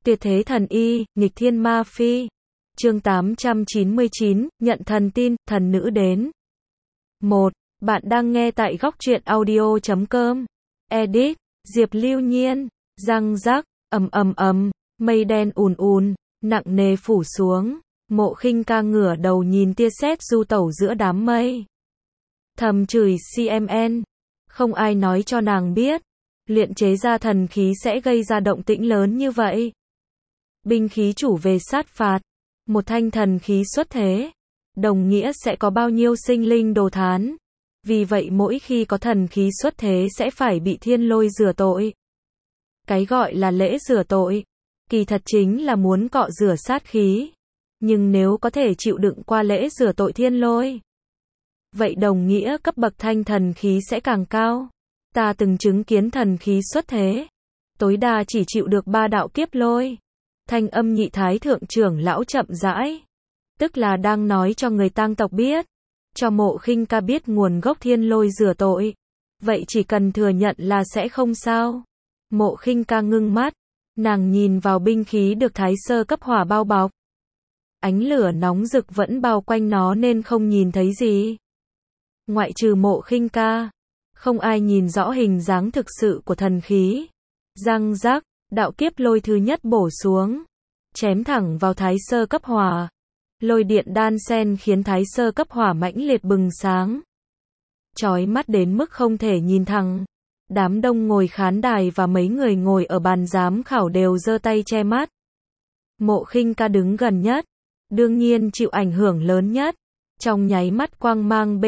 Tuyệt thế thần y, nghịch thiên ma phi. Chương 899, nhận thần tin, thần nữ đến. 1. Bạn đang nghe tại góc truyện audio.com. Edit, Diệp Lưu Nhiên. Răng rắc, mây đen ùn ùn, nặng nề phủ xuống. Mộ Khinh Ca ngửa đầu nhìn tia sét du tẩu giữa đám mây. Thầm chửi CMN. Không ai nói cho nàng biết, luyện chế ra thần khí sẽ gây ra động tĩnh lớn như vậy. Binh khí chủ về sát phạt, một thanh thần khí xuất thế, đồng nghĩa sẽ có bao nhiêu sinh linh đồ thán. Vì vậy mỗi khi có thần khí xuất thế sẽ phải bị thiên lôi rửa tội. Cái gọi là lễ rửa tội, kỳ thật chính là muốn cọ rửa sát khí. Nhưng nếu có thể chịu đựng qua lễ rửa tội thiên lôi, vậy đồng nghĩa cấp bậc thanh thần khí sẽ càng cao. Ta từng chứng kiến thần khí xuất thế, tối đa chỉ chịu được 3 đạo kiếp lôi. Thanh âm Nhị Thái Thượng trưởng lão chậm rãi, tức là đang nói cho người tang tộc biết, cho Mộ Khinh Ca biết nguồn gốc thiên lôi rửa tội. Vậy chỉ cần thừa nhận là sẽ không sao. Mộ Khinh Ca ngưng mắt, nàng nhìn vào binh khí được Thái Sơ cấp hỏa bao bọc. Ánh lửa nóng rực vẫn bao quanh nó nên không nhìn thấy gì. Ngoại trừ Mộ Khinh Ca, không ai nhìn rõ hình dáng thực sự của thần khí. Răng rắc, đạo kiếp lôi thứ nhất bổ xuống, chém thẳng vào Thái Sơ cấp hỏa. Lôi điện đan xen khiến Thái Sơ cấp hỏa mãnh liệt bừng sáng, chói mắt đến mức không thể nhìn thẳng. Đám đông ngồi khán đài và mấy người ngồi ở bàn giám khảo đều giơ tay che mắt. Mộ Khinh Ca đứng gần nhất, đương nhiên chịu ảnh hưởng lớn nhất. Trong nháy mắt quang mang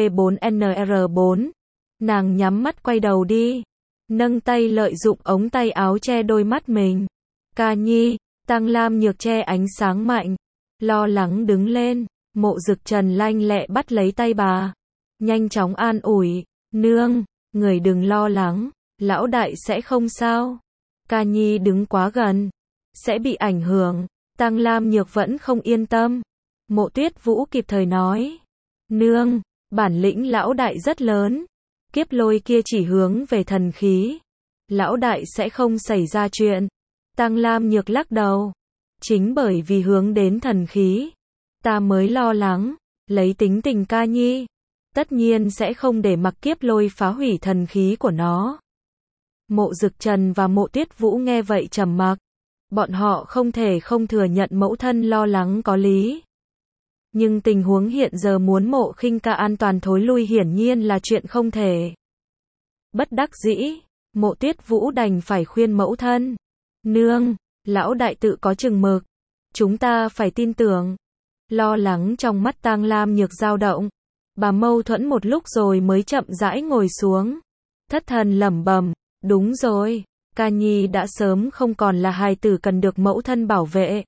B4NR4, nàng nhắm mắt quay đầu đi, nâng tay lợi dụng ống tay áo che đôi mắt mình. Ca Nhi, Tăng Lam Nhược che ánh sáng mạnh, lo lắng đứng lên. Mộ Dực Trần lanh lẹ bắt lấy tay bà, nhanh chóng an ủi, nương, người đừng lo lắng, lão đại sẽ không sao. Ca Nhi đứng quá gần, sẽ bị ảnh hưởng. Tăng Lam Nhược vẫn không yên tâm. Mộ Tuyết Vũ kịp thời nói, nương, bản lĩnh lão đại rất lớn, kiếp lôi kia chỉ hướng về thần khí, lão đại sẽ không xảy ra chuyện. Tăng Lam Nhược lắc đầu, chính bởi vì hướng đến thần khí, ta mới lo lắng. Lấy tính tình Ca Nhi, tất nhiên sẽ không để mặc kiếp lôi phá hủy thần khí của nó. Mộ Dực Trần và Mộ Tuyết Vũ nghe vậy trầm mặc. Bọn họ không thể không thừa nhận mẫu thân lo lắng có lý. Nhưng tình huống hiện giờ muốn Mộ Khinh Ca an toàn thối lui hiển nhiên là chuyện không thể. Bất đắc dĩ, Mộ Tuyết Vũ đành phải khuyên mẫu thân, nương, lão đại tự có chừng mực, chúng ta phải tin tưởng. Lo lắng trong mắt Tang Lam Nhược dao động, bà mâu thuẫn một lúc rồi mới chậm rãi ngồi xuống, thất thần lẩm bẩm, đúng rồi, Ca Nhi đã sớm không còn là hài tử cần được mẫu thân bảo vệ.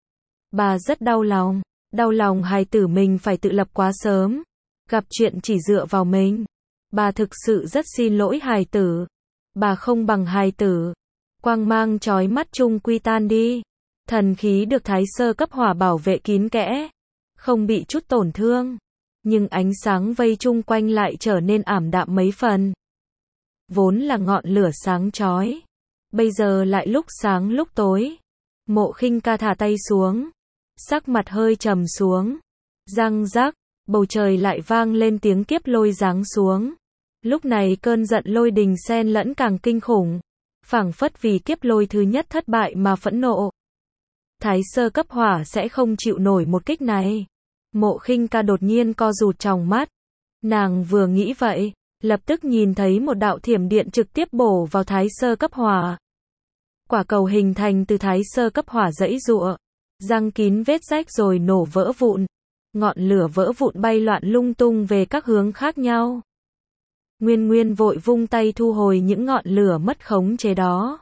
Bà rất đau lòng hài tử mình phải tự lập quá sớm, gặp chuyện chỉ dựa vào mình. Bà thực sự rất xin lỗi hài tử, bà không bằng hài tử. Quang mang chói mắt chung quy tan đi, thần khí được Thái Sơ cấp hỏa bảo vệ kín kẽ, không bị chút tổn thương, nhưng ánh sáng vây chung quanh lại trở nên ảm đạm mấy phần. Vốn là ngọn lửa sáng chói, bây giờ lại lúc sáng lúc tối. Mộ Khinh Ca thả tay xuống, sắc mặt hơi trầm xuống. Răng rắc, bầu trời lại vang lên tiếng kiếp lôi giáng xuống. Lúc này cơn giận lôi đình xen lẫn càng kinh khủng, phảng phất vì kiếp lôi thứ nhất thất bại mà phẫn nộ. Thái Sơ cấp hỏa sẽ không chịu nổi một kích này. Mộ Khinh Ca đột nhiên co rụt tròng mắt. Nàng vừa nghĩ vậy, lập tức nhìn thấy một đạo thiểm điện trực tiếp bổ vào Thái Sơ cấp hỏa. Quả cầu hình thành từ Thái Sơ cấp hỏa giãy giụa, răng kín vết rách rồi nổ vỡ vụn. Ngọn lửa vỡ vụn bay loạn lung tung về các hướng khác nhau. Nguyên vội vung tay thu hồi những ngọn lửa mất khống chế đó.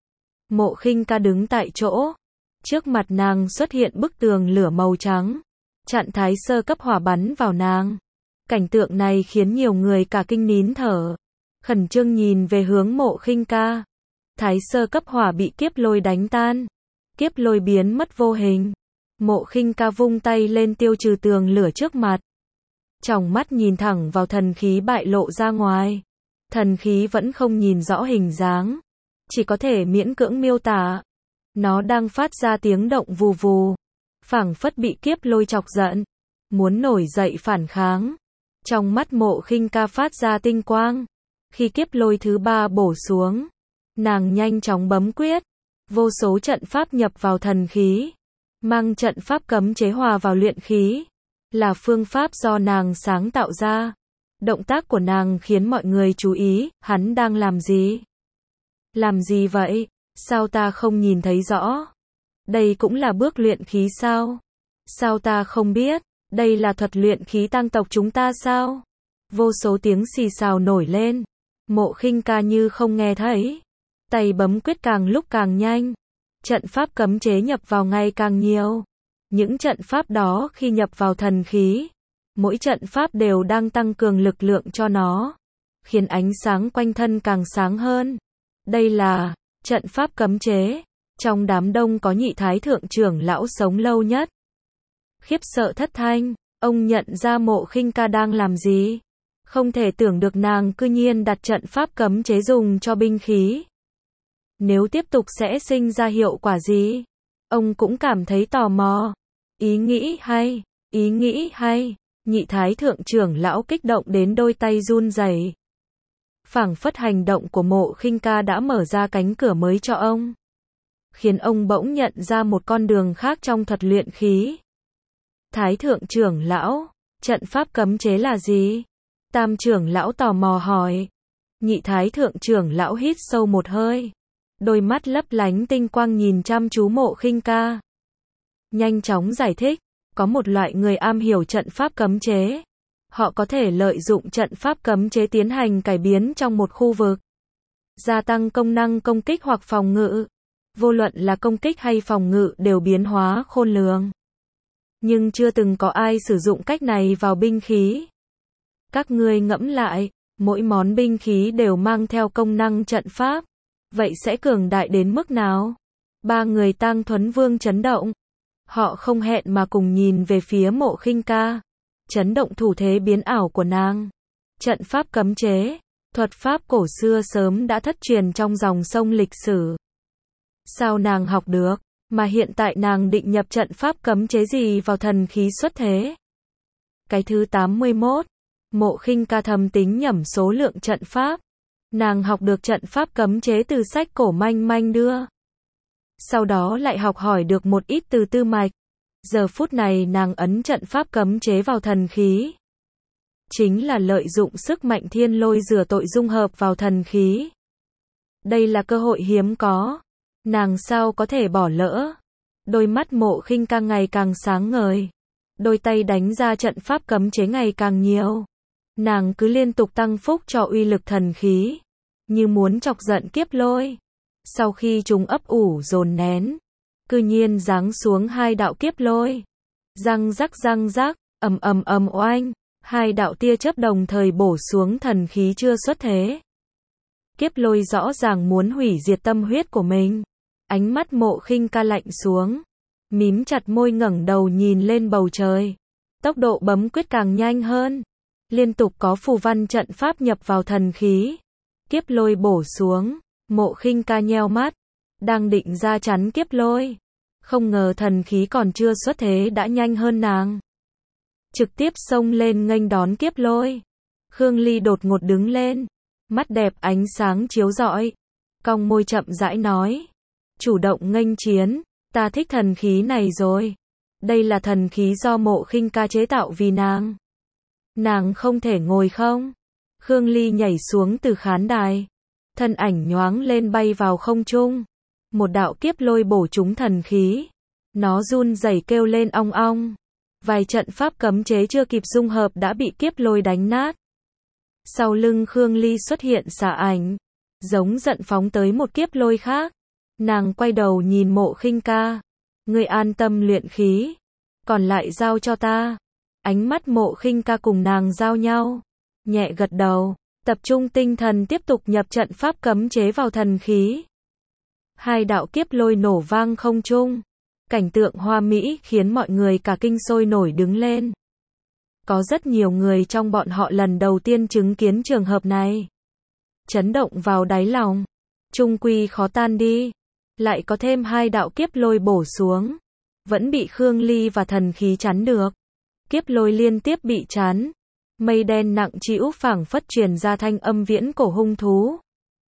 Mộ Khinh Ca đứng tại chỗ, trước mặt nàng xuất hiện bức tường lửa màu trắng, chặn Thái Sơ cấp hỏa bắn vào nàng. Cảnh tượng này khiến nhiều người cả kinh nín thở, khẩn trương nhìn về hướng Mộ Khinh Ca. Thái Sơ cấp hỏa bị kiếp lôi đánh tan, kiếp lôi biến mất vô hình. Mộ Khinh Ca vung tay lên tiêu trừ tường lửa trước mặt, tròng mắt nhìn thẳng vào thần khí bại lộ ra ngoài. Thần khí vẫn không nhìn rõ hình dáng, chỉ có thể miễn cưỡng miêu tả. Nó đang phát ra tiếng động vù vù, phảng phất bị kiếp lôi chọc giận, muốn nổi dậy phản kháng. Trong mắt Mộ Khinh Ca phát ra tinh quang. Khi kiếp lôi thứ 3 bổ xuống, nàng nhanh chóng bấm quyết, vô số trận pháp nhập vào thần khí, mang trận pháp cấm chế hòa vào luyện khí, là phương pháp do nàng sáng tạo ra. Động tác của nàng khiến mọi người chú ý, hắn đang làm gì? Làm gì vậy? Sao ta không nhìn thấy rõ? Đây cũng là bước luyện khí sao? Sao ta không biết? Đây là thuật luyện khí tang tộc chúng ta sao? Vô số tiếng xì xào nổi lên. Mộ Khinh Ca như không nghe thấy. Tay bấm quyết càng lúc càng nhanh. Trận pháp cấm chế nhập vào ngày càng nhiều. Những trận pháp đó khi nhập vào thần khí, mỗi trận pháp đều đang tăng cường lực lượng cho nó, khiến ánh sáng quanh thân càng sáng hơn. Đây là trận pháp cấm chế. Trong đám đông có Nhị Thái Thượng trưởng lão sống lâu nhất. Khiếp sợ thất thanh, ông nhận ra Mộ Khinh Ca đang làm gì. Không thể tưởng được nàng cư nhiên đặt trận pháp cấm chế dùng cho binh khí. Nếu tiếp tục sẽ sinh ra hiệu quả gì? Ông cũng cảm thấy tò mò. Ý nghĩ hay, ý nghĩ hay. Nhị Thái Thượng trưởng lão kích động đến đôi tay run rẩy. Phảng phất hành động của Mộ Khinh Ca đã mở ra cánh cửa mới cho ông, khiến ông bỗng nhận ra một con đường khác trong thuật luyện khí. Thái Thượng trưởng lão, trận pháp cấm chế là gì? Tam trưởng lão tò mò hỏi. Nhị Thái Thượng trưởng lão hít sâu một hơi, đôi mắt lấp lánh tinh quang nhìn chăm chú Mộ Khinh Ca. Nhanh chóng giải thích, có một loại người am hiểu trận pháp cấm chế. Họ có thể lợi dụng trận pháp cấm chế tiến hành cải biến trong một khu vực, gia tăng công năng công kích hoặc phòng ngự. Vô luận là công kích hay phòng ngự đều biến hóa khôn lường. Nhưng chưa từng có ai sử dụng cách này vào binh khí. Các ngươi ngẫm lại, mỗi món binh khí đều mang theo công năng trận pháp. Vậy sẽ cường đại đến mức nào? Ba người Tang Thuấn Vương chấn động. Họ không hẹn mà cùng nhìn về phía Mộ Khinh Ca. Chấn động thủ thế biến ảo của nàng. Trận pháp cấm chế, thuật pháp cổ xưa sớm đã thất truyền trong dòng sông lịch sử. Sao nàng học được, mà hiện tại nàng định nhập trận pháp cấm chế gì vào thần khí xuất thế? Cái thứ 81, Mộ Khinh Ca thầm tính nhẩm số lượng trận pháp. Nàng học được trận pháp cấm chế từ sách cổ manh manh đưa. Sau đó lại học hỏi được một ít từ tư mạch. Giờ phút này nàng ấn trận pháp cấm chế vào thần khí. Chính là lợi dụng sức mạnh thiên lôi rửa tội dung hợp vào thần khí. Đây là cơ hội hiếm có. Nàng sao có thể bỏ lỡ. Đôi mắt Mộ Khinh Ca ngày càng sáng ngời. Đôi tay đánh ra trận pháp cấm chế ngày càng nhiều. Nàng cứ liên tục tăng phúc cho uy lực thần khí, như muốn chọc giận kiếp lôi. Sau khi chúng ấp ủ dồn nén, cư nhiên giáng xuống hai đạo kiếp lôi. Răng rắc, ầm oanh, hai đạo tia chớp đồng thời bổ xuống thần khí chưa xuất thế. Kiếp lôi rõ ràng muốn hủy diệt tâm huyết của mình. Ánh mắt Mộ Khinh Ca lạnh xuống, mím chặt môi ngẩng đầu nhìn lên bầu trời. Tốc độ bấm quyết càng nhanh hơn. Liên tục có phù văn trận pháp nhập vào thần khí. Kiếp lôi bổ xuống, Mộ Khinh Ca nheo mắt, đang định ra chắn kiếp lôi. Không ngờ thần khí còn chưa xuất thế đã nhanh hơn nàng. Trực tiếp xông lên nghênh đón kiếp lôi. Khương Ly đột ngột đứng lên, mắt đẹp ánh sáng chiếu rọi, cong môi chậm rãi nói. Chủ động nghênh chiến, ta thích thần khí này rồi. Đây là thần khí do Mộ Khinh Ca chế tạo vì nàng. Nàng không thể ngồi không? Khương Ly nhảy xuống từ khán đài. Thân ảnh nhoáng lên bay vào không trung. Một đạo kiếp lôi bổ trúng thần khí. Nó run rẩy kêu lên ong ong. Vài trận pháp cấm chế chưa kịp dung hợp đã bị kiếp lôi đánh nát. Sau lưng Khương Ly xuất hiện xà ảnh, giống giận phóng tới một kiếp lôi khác. Nàng quay đầu nhìn Mộ Khinh Ca. Ngươi an tâm luyện khí, còn lại giao cho ta. Ánh mắt Mộ Khinh Ca cùng nàng giao nhau, nhẹ gật đầu, tập trung tinh thần tiếp tục nhập trận pháp cấm chế vào thần khí. Hai đạo kiếp lôi nổ vang không trung. Cảnh tượng hoa mỹ khiến mọi người cả kinh sôi nổi đứng lên. Có rất nhiều người trong bọn họ lần đầu tiên chứng kiến trường hợp này. Chấn động vào đáy lòng. Trung quy khó tan đi. lại có thêm 2 đạo kiếp lôi bổ xuống. Vẫn bị Khương Ly và thần khí chắn được. Kiếp lôi liên tiếp bị chắn. Mây đen nặng trĩu phảng phất truyền ra thanh âm viễn cổ hung thú.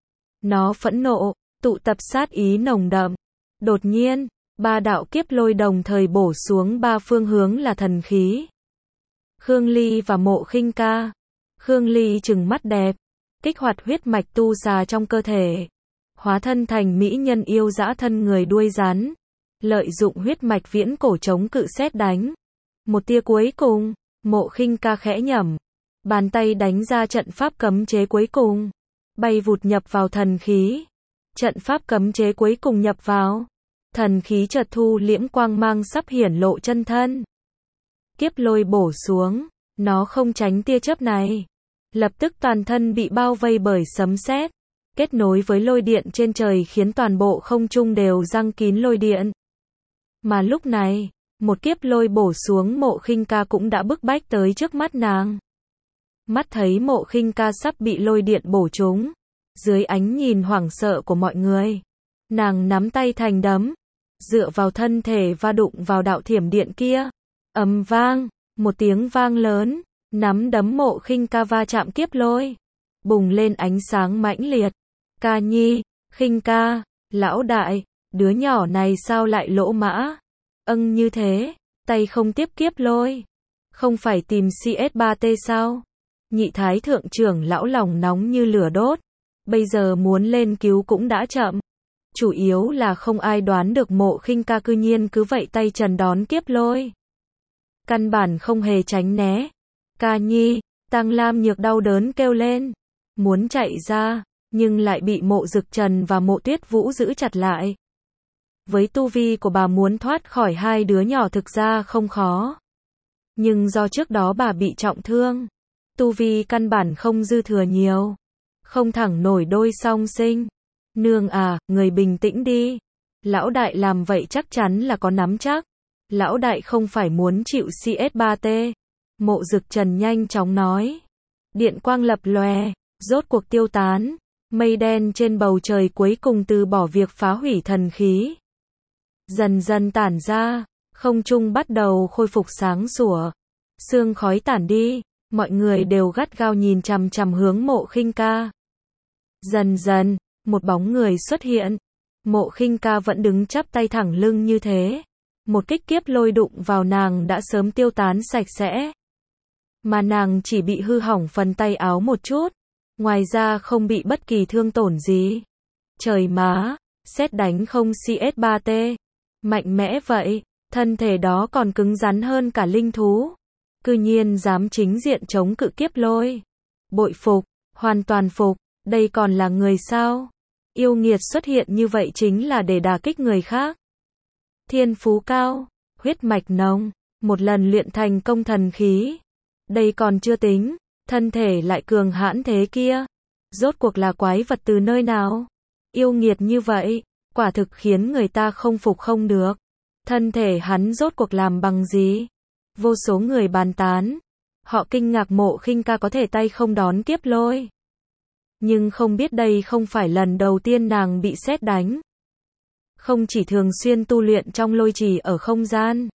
Nó phẫn nộ, tụ tập sát ý nồng đậm. Đột nhiên, 3 đạo kiếp lôi đồng thời bổ xuống 3 phương hướng là thần khí. Khương Ly và Mộ Khinh Ca. Khương Ly trừng mắt đẹp, kích hoạt huyết mạch tu già trong cơ thể, hóa thân thành mỹ nhân yêu dã thân người đuôi rắn, lợi dụng huyết mạch viễn cổ chống cự sét đánh. Một tia cuối cùng, Mộ Khinh Ca khẽ nhẩm, bàn tay đánh ra trận pháp cấm chế cuối cùng, bay vụt nhập vào thần khí. Trận pháp cấm chế cuối cùng nhập vào, thần khí chợt thu liễm quang mang sắp hiển lộ chân thân. Kiếp lôi bổ xuống, nó không tránh tia chớp này, lập tức toàn thân bị bao vây bởi sấm sét, kết nối với lôi điện trên trời khiến toàn bộ không trung đều giăng kín lôi điện. Mà lúc này, một kiếp lôi bổ xuống Mộ Khinh Ca cũng đã bức bách tới trước mắt nàng. Mắt thấy Mộ Khinh Ca sắp bị lôi điện bổ trúng, dưới ánh nhìn hoảng sợ của mọi người, nàng nắm tay thành đấm, dựa vào thân thể và đụng vào đạo thiểm điện kia. Ầm vang, một tiếng vang lớn, nắm đấm Mộ Khinh Ca va chạm kiếp lôi, bùng lên ánh sáng mãnh liệt. Ca Nhi, Khinh Ca, lão đại, đứa nhỏ này sao lại lỗ mã? Như thế, tay không tiếp kiếp lôi. Không phải tìm CS3T sao? Nhị thái thượng trưởng lão lòng nóng như lửa đốt. Bây giờ muốn lên cứu cũng đã chậm. Chủ yếu là không ai đoán được Mộ Khinh Ca cư nhiên cứ vậy tay trần đón kiếp lôi. Căn bản không hề tránh né. Ca Nhi, Tăng Lam Nhược đau đớn kêu lên, muốn chạy ra, nhưng lại bị Mộ Dực Trần và Mộ Tuyết Vũ giữ chặt lại. Với tu vi của bà muốn thoát khỏi 2 đứa nhỏ thực ra không khó. Nhưng do trước đó bà bị trọng thương, tu vi căn bản không dư thừa nhiều, không thẳng nổi đôi song sinh. Nương à, người bình tĩnh đi. Lão đại làm vậy chắc chắn là có nắm chắc. Lão đại không phải muốn chịu CS3T. Mộ Dực Trần nhanh chóng nói. Điện quang lập lòe, rốt cuộc tiêu tán. Mây đen trên bầu trời cuối cùng từ bỏ việc phá hủy thần khí. Dần dần tản ra, không trung bắt đầu khôi phục sáng sủa. Sương khói tản đi, mọi người đều gắt gao nhìn chằm chằm hướng Mộ Khinh Ca. Dần dần, một bóng người xuất hiện. Mộ Khinh Ca vẫn đứng chắp tay thẳng lưng như thế. Một kích kiếp lôi đụng vào nàng đã sớm tiêu tán sạch sẽ. Mà nàng chỉ bị hư hỏng phần tay áo một chút. Ngoài ra không bị bất kỳ thương tổn gì. Trời má, sét đánh không CS3T. Mạnh mẽ vậy, thân thể đó còn cứng rắn hơn cả linh thú. Cư nhiên dám chính diện chống cự kiếp lôi. Bội phục, hoàn toàn phục, đây còn là người sao? Yêu nghiệt xuất hiện như vậy chính là để đả kích người khác. Thiên phú cao, huyết mạch nồng, một lần luyện thành công thần khí. Đây còn chưa tính, thân thể lại cường hãn thế kia. Rốt cuộc là quái vật từ nơi nào? Yêu nghiệt như vậy, quả thực khiến người ta không phục không được. Thân thể hắn rốt cuộc làm bằng gì? Vô số người bàn tán. Họ kinh ngạc Mộ Khinh Ca có thể tay không đón kiếp lôi. Nhưng không biết đây không phải lần đầu tiên nàng bị sét đánh. Không chỉ thường xuyên tu luyện trong lôi trì ở không gian,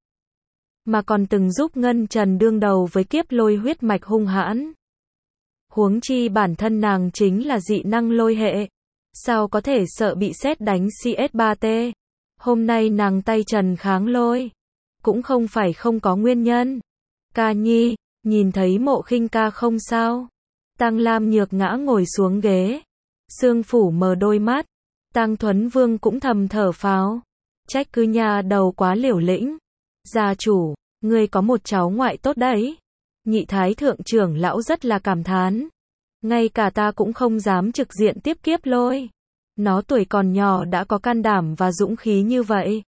mà còn từng giúp Ngân Trần đương đầu với kiếp lôi huyết mạch hung hãn. Huống chi bản thân nàng chính là dị năng lôi hệ. Sao có thể sợ bị sét đánh CS3T? Hôm nay nàng tay trần kháng lôi, cũng không phải không có nguyên nhân. Ca Nhi, nhìn thấy Mộ Khinh Ca không sao? Tăng Lam Nhược ngã ngồi xuống ghế. Sương Phủ mở đôi mắt. Tăng Thuấn Vương cũng thầm thở phào. Trách cứ nhà đầu quá liều lĩnh. Gia chủ, ngươi có một cháu ngoại tốt đấy. Nhị thái thượng trưởng lão rất là cảm thán. Ngay cả ta cũng không dám trực diện tiếp kiếp lôi. Nó tuổi còn nhỏ đã có can đảm và dũng khí như vậy.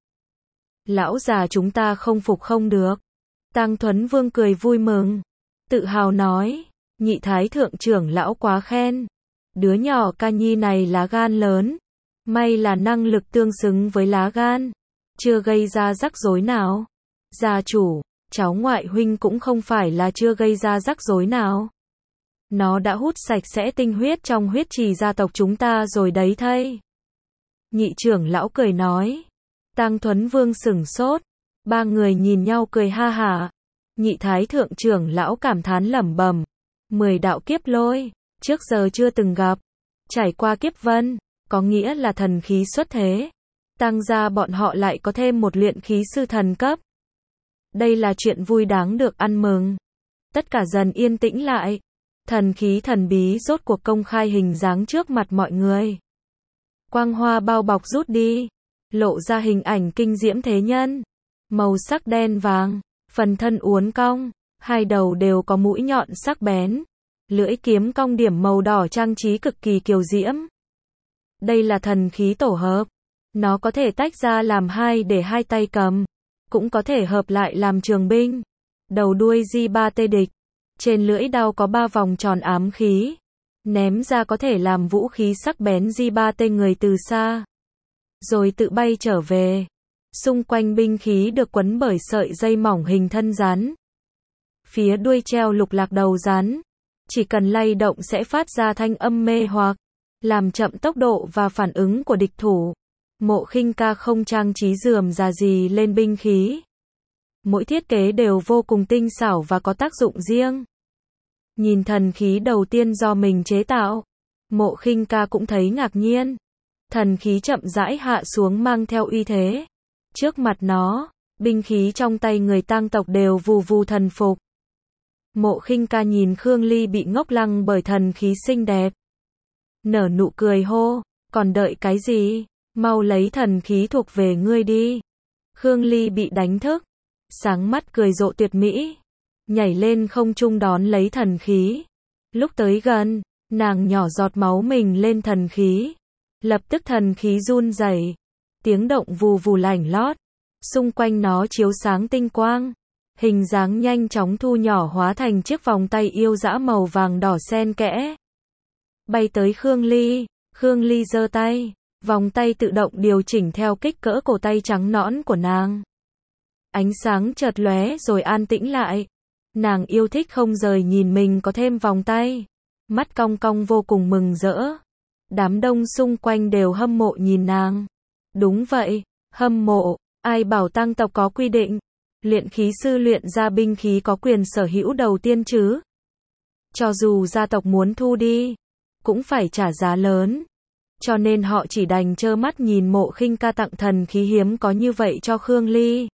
Lão già chúng ta không phục không được. Tăng Thuấn Vương cười vui mừng, tự hào nói. Nhị thái thượng trưởng lão quá khen. Đứa nhỏ Ca Nhi này lá gan lớn. May là năng lực tương xứng với lá gan. Chưa gây ra rắc rối nào. Gia chủ, cháu ngoại huynh cũng không phải là chưa gây ra rắc rối nào. Nó đã hút sạch sẽ tinh huyết trong huyết trì gia tộc chúng ta rồi đấy thây. Nhị trưởng lão cười nói. Tang Thuấn Vương sửng sốt. Ba người nhìn nhau cười ha hả. Nhị thái thượng trưởng lão cảm thán lẩm bẩm. 10 đạo kiếp lôi, trước giờ chưa từng gặp. Trải qua kiếp vân, có nghĩa là thần khí xuất thế. Tăng gia bọn họ lại có thêm một luyện khí sư thần cấp. Đây là chuyện vui đáng được ăn mừng. Tất cả dần yên tĩnh lại. Thần khí thần bí rốt cuộc công khai hình dáng trước mặt mọi người. Quang hoa bao bọc rút đi, lộ ra hình ảnh kinh diễm thế nhân. Màu sắc đen vàng, phần thân uốn cong, hai đầu đều có mũi nhọn sắc bén. Lưỡi kiếm cong điểm màu đỏ trang trí cực kỳ kiều diễm. Đây là thần khí tổ hợp. Nó có thể tách ra làm hai để hai tay cầm. Cũng có thể hợp lại làm trường binh. Đầu đuôi di ba tê địch. Trên lưỡi đao có 3 vòng tròn ám khí. Ném ra có thể làm vũ khí sắc bén di ba tê người từ xa. Rồi tự bay trở về. Xung quanh binh khí được quấn bởi sợi dây mỏng hình thân rắn. Phía đuôi treo lục lạc đầu rắn. Chỉ cần lay động sẽ phát ra thanh âm mê hoặc, làm chậm tốc độ và phản ứng của địch thủ. Mộ Khinh Ca không trang trí rườm rà gì lên binh khí. Mỗi thiết kế đều vô cùng tinh xảo và có tác dụng riêng. Nhìn thần khí đầu tiên do mình chế tạo, Mộ Khinh Ca cũng thấy ngạc nhiên. Thần khí chậm rãi hạ xuống mang theo uy thế. Trước mặt nó, binh khí trong tay người Tang tộc đều vù vù thần phục. Mộ Khinh Ca nhìn Khương Ly bị ngốc lăng bởi thần khí xinh đẹp. Nở nụ cười hô, còn đợi cái gì? Mau lấy thần khí thuộc về ngươi đi. Khương Ly bị đánh thức, sáng mắt cười rộ tuyệt mỹ, nhảy lên không trung đón lấy thần khí. Lúc tới gần, nàng nhỏ giọt máu mình lên thần khí. Lập tức thần khí run rẩy, tiếng động vù vù lảnh lót, xung quanh nó chiếu sáng tinh quang. Hình dáng nhanh chóng thu nhỏ hóa thành chiếc vòng tay yêu dã màu vàng đỏ xen kẽ. Bay tới Khương Ly, Khương Ly giơ tay, vòng tay tự động điều chỉnh theo kích cỡ cổ tay trắng nõn của nàng. Ánh sáng chợt lóe rồi an tĩnh lại. Nàng yêu thích không rời nhìn mình có thêm vòng tay. Mắt cong cong vô cùng mừng rỡ. Đám đông xung quanh đều hâm mộ nhìn nàng. Đúng vậy, hâm mộ, ai bảo Tang tộc có quy định. Luyện khí sư luyện ra binh khí có quyền sở hữu đầu tiên chứ. Cho dù gia tộc muốn thu đi, cũng phải trả giá lớn. Cho nên họ chỉ đành trơ mắt nhìn Mộ Khinh Ca tặng thần khí hiếm có như vậy cho Khương Ly.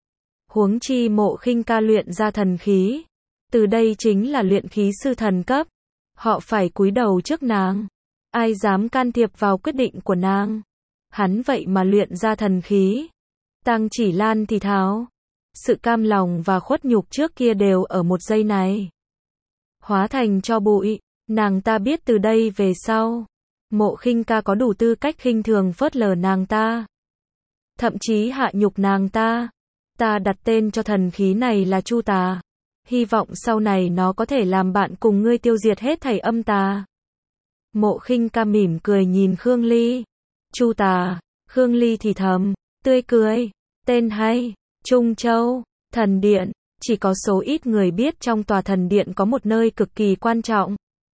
Huống chi Mộ Khinh Ca luyện ra thần khí. Từ đây chính là luyện khí sư thần cấp. Họ phải cúi đầu trước nàng. Ai dám can thiệp vào quyết định của nàng. Hắn vậy mà luyện ra thần khí. Tang Chỉ Lan thì thào. Sự cam lòng và khuất nhục trước kia đều ở một giây này hóa thành tro bụi. Nàng ta biết từ đây về sau, Mộ Khinh Ca có đủ tư cách khinh thường phớt lờ nàng ta. Thậm chí hạ nhục nàng ta. Ta đặt tên cho thần khí này là Chu Tà. Hy vọng sau này nó có thể làm bạn cùng ngươi tiêu diệt hết thảy âm tà. Mộ Khinh Ca mỉm cười nhìn Khương Ly. Chu Tà, Khương Ly thì thầm, tươi cười, tên hay. Trung Châu, thần điện, chỉ có số ít người biết trong tòa thần điện có một nơi cực kỳ quan trọng.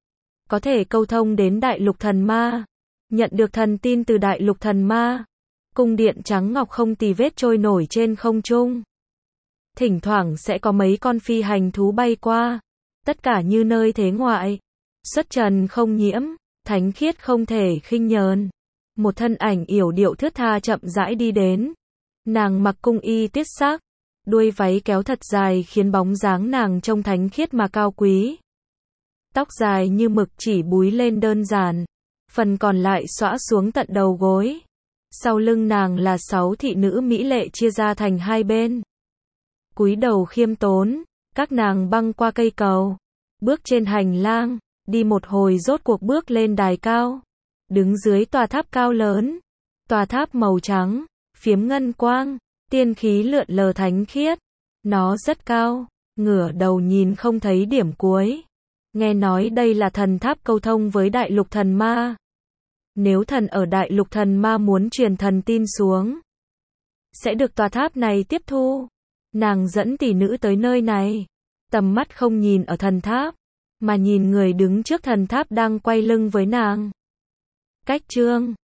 Có thể câu thông đến đại lục thần ma. Nhận được thần tin từ đại lục thần ma. Cung điện trắng ngọc không tì vết trôi nổi trên không trung. Thỉnh thoảng sẽ có mấy con phi hành thú bay qua. Tất cả như nơi thế ngoại. Xuất trần không nhiễm, thánh khiết không thể khinh nhờn. Một thân ảnh yểu điệu thướt tha chậm rãi đi đến. Nàng mặc cung y tiết sắc, đuôi váy kéo thật dài khiến bóng dáng nàng trông thánh khiết mà cao quý. Tóc dài như mực chỉ búi lên đơn giản, phần còn lại xõa xuống tận đầu gối. Sau lưng nàng là 6 thị nữ mỹ lệ chia ra thành hai bên. Cúi đầu khiêm tốn, các nàng băng qua cây cầu, bước trên hành lang, đi một hồi rốt cuộc bước lên đài cao, đứng dưới tòa tháp cao lớn. Tòa tháp màu trắng, phiếm ngân quang, tiên khí lượn lờ thánh khiết. Nó rất cao, ngửa đầu nhìn không thấy điểm cuối. Nghe nói đây là thần tháp câu thông với đại lục thần ma. Nếu thần ở đại lục thần ma muốn truyền thần tin xuống, sẽ được tòa tháp này tiếp thu. Nàng dẫn tỷ nữ tới nơi này. Tầm mắt không nhìn ở thần tháp, mà nhìn người đứng trước thần tháp đang quay lưng với nàng. Cách chương